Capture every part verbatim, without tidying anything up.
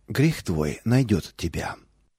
Грех твой найдет тебя.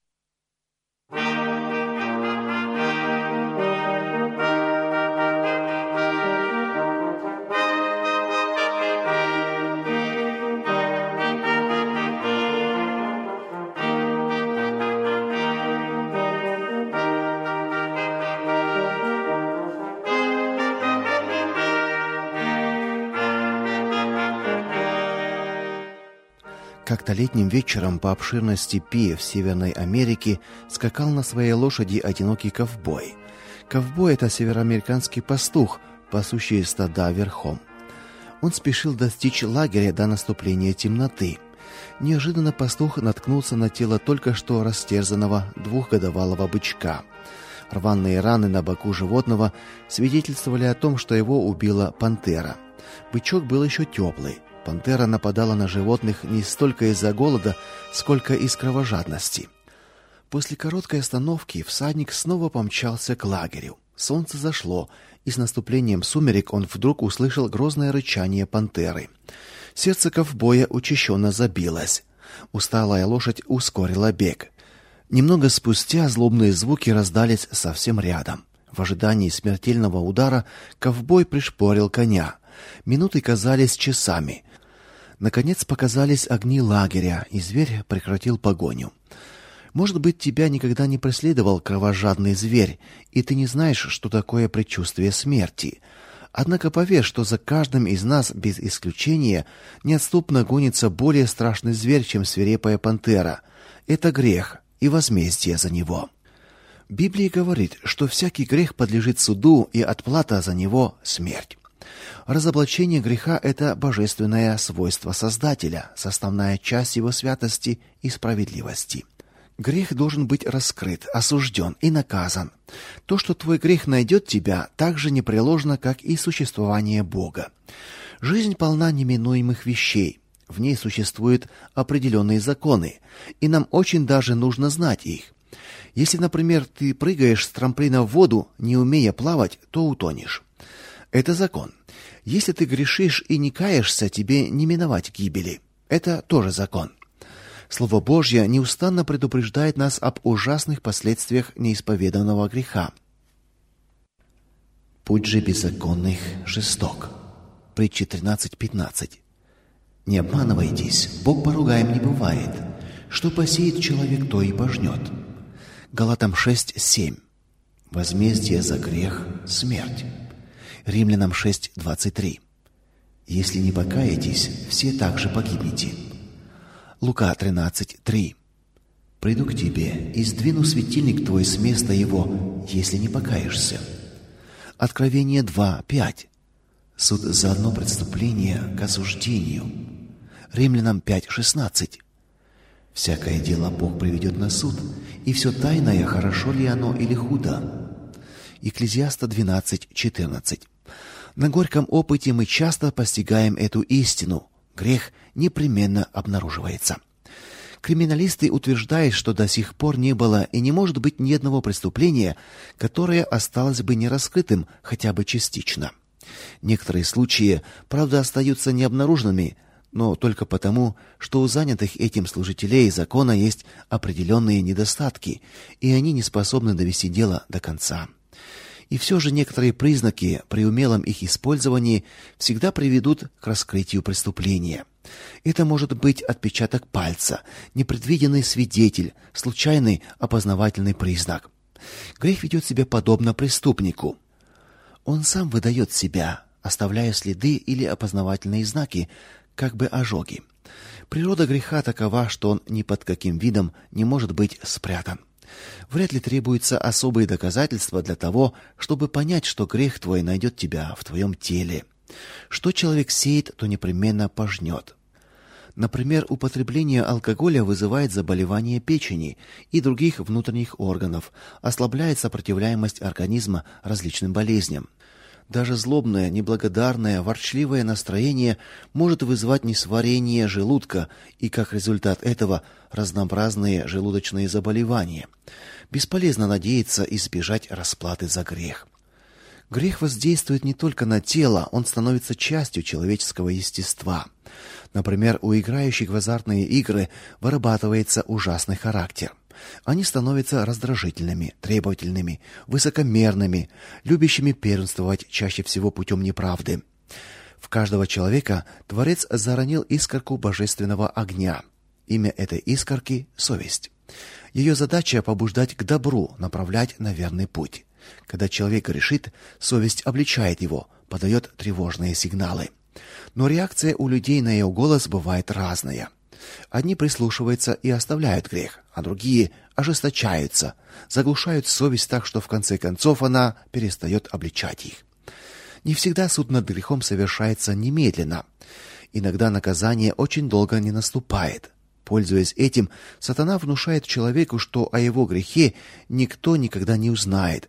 Как-то летним вечером по обширной степи в Северной Америке скакал на своей лошади одинокий ковбой. Ковбой — это североамериканский пастух, пасущий стада верхом. Он спешил достичь лагеря до наступления темноты. Неожиданно пастух наткнулся на тело только что растерзанного двухгодовалого бычка. Рваные раны на боку животного свидетельствовали о том, что его убила пантера. Бычок был еще теплый. Пантера нападала на животных не столько из-за голода, сколько из кровожадности. После короткой остановки всадник снова помчался к лагерю. Солнце зашло, и с наступлением сумерек он вдруг услышал грозное рычание пантеры. Сердце ковбоя учащенно забилось. Усталая лошадь ускорила бег. Немного спустя злобные звуки раздались совсем рядом. В ожидании смертельного удара ковбой пришпорил коня. Минуты казались часами. Наконец показались огни лагеря, и зверь прекратил погоню. Может быть, тебя никогда не преследовал кровожадный зверь, и ты не знаешь, что такое предчувствие смерти. Однако поверь, что за каждым из нас без исключения неотступно гонится более страшный зверь, чем свирепая пантера. Это грех и возмездие за него. Библия говорит, что всякий грех подлежит суду, и отплата за него смерть. Разоблачение греха — это божественное свойство Создателя, составная часть его святости и справедливости. Грех должен быть раскрыт, осужден и наказан. То, что твой грех найдет тебя, так же непреложно, как и существование Бога. Жизнь полна неминуемых вещей. В ней существуют определенные законы, и нам очень даже нужно знать их. Если, например, ты прыгаешь с трамплина в воду, не умея плавать, то утонешь. Это закон. Если ты грешишь и не каешься, тебе не миновать гибели. Это тоже закон. Слово Божье неустанно предупреждает нас об ужасных последствиях неисповеданного греха. Путь же беззаконных жесток. Притча тринадцать пятнадцать. Не обманывайтесь, Бог поругаем не бывает. Что посеет человек, то и пожнет. Галатам шесть семь. Возмездие за грех — смерть. Римлянам шесть двадцать три. Если не покаетесь, все также погибнете. Лука тринадцать три. Приду к тебе и сдвину светильник твой с места его, если не покаешься. Откровение два пять. Суд за одно преступление к осуждению. Римлянам пять шестнадцать. Всякое дело Бог приведет на суд, и все тайное, хорошо ли оно или худо. Екклезиаста двенадцать четырнадцать. На горьком опыте мы часто постигаем эту истину. Грех непременно обнаруживается. Криминалисты утверждают, что до сих пор не было и не может быть ни одного преступления, которое осталось бы нераскрытым хотя бы частично. Некоторые случаи, правда, остаются необнаруженными, но только потому, что у занятых этим служителей закона есть определенные недостатки, и они не способны довести дело до конца. И все же некоторые признаки при умелом их использовании всегда приведут к раскрытию преступления. Это может быть отпечаток пальца, непредвиденный свидетель, случайный опознавательный признак. Грех ведет себя подобно преступнику. Он сам выдает себя, оставляя следы или опознавательные знаки, как бы ожоги. Природа греха такова, что он ни под каким видом не может быть спрятан. Вряд ли требуются особые доказательства для того, чтобы понять, что грех твой найдет тебя в твоем теле. Что человек сеет, то непременно пожнет. Например, употребление алкоголя вызывает заболевание печени и других внутренних органов, ослабляет сопротивляемость организма различным болезням. Даже злобное, неблагодарное, ворчливое настроение может вызвать несварение желудка и, как результат этого, разнообразные желудочные заболевания. Бесполезно надеяться избежать расплаты за грех. Грех воздействует не только на тело, он становится частью человеческого естества. Например, у играющих в азартные игры вырабатывается ужасный характер. Они становятся раздражительными, требовательными, высокомерными, любящими первенствовать чаще всего путем неправды. В каждого человека Творец заронил искорку божественного огня. Имя этой искорки совесть. Ее задача побуждать к добру, направлять на верный путь. Когда человек грешит, совесть обличает его, подает тревожные сигналы. Но реакция у людей на ее голос бывает разная. Одни прислушиваются и оставляют грех, а другие ожесточаются, заглушают совесть так, что в конце концов она перестает обличать их. Не всегда суд над грехом совершается немедленно. Иногда наказание очень долго не наступает. Пользуясь этим, сатана внушает человеку, что о его грехе никто никогда не узнает,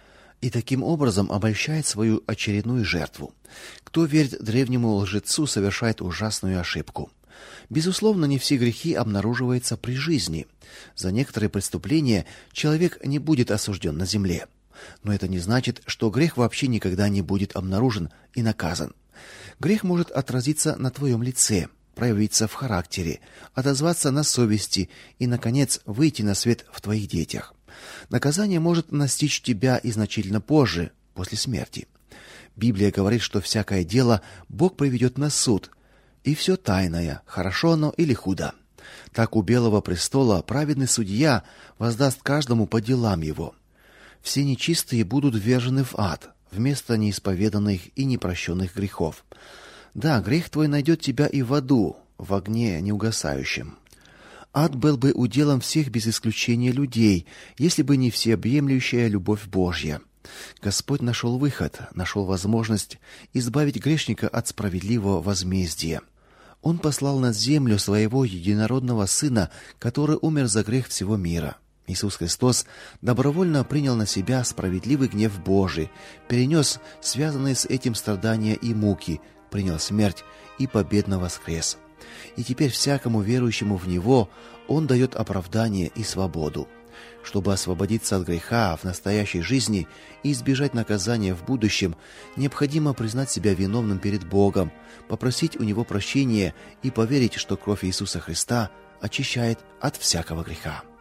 и таким образом обольщает свою очередную жертву. Кто верит древнему лжецу, совершает ужасную ошибку. Безусловно, не все грехи обнаруживаются при жизни. За некоторые преступления человек не будет осужден на земле. Но это не значит, что грех вообще никогда не будет обнаружен и наказан. Грех может отразиться на твоем лице, проявиться в характере, отозваться на совести и, наконец, выйти на свет в твоих детях. Наказание может настичь тебя и значительно позже, после смерти. Библия говорит, что всякое дело Бог приведет на суд, и все тайное, хорошо оно или худо. Так у Белого престола праведный судья воздаст каждому по делам его. Все нечистые будут ввержены в ад, вместо неисповеданных и непрощенных грехов. Да, грех твой найдет тебя и в аду, в огне неугасающем. Ад был бы уделом всех без исключения людей, если бы не всеобъемлющая любовь Божья. Господь нашел выход, нашел возможность избавить грешника от справедливого возмездия. Он послал на землю своего единородного Сына, который умер за грех всего мира. Иисус Христос добровольно принял на себя справедливый гнев Божий, перенес связанные с этим страдания и муки, принял смерть и победно воскрес. И теперь всякому верующему в Него Он дает оправдание и свободу. Чтобы освободиться от греха в настоящей жизни и избежать наказания в будущем, необходимо признать себя виновным перед Богом, попросить у Него прощения и поверить, что кровь Иисуса Христа очищает от всякого греха.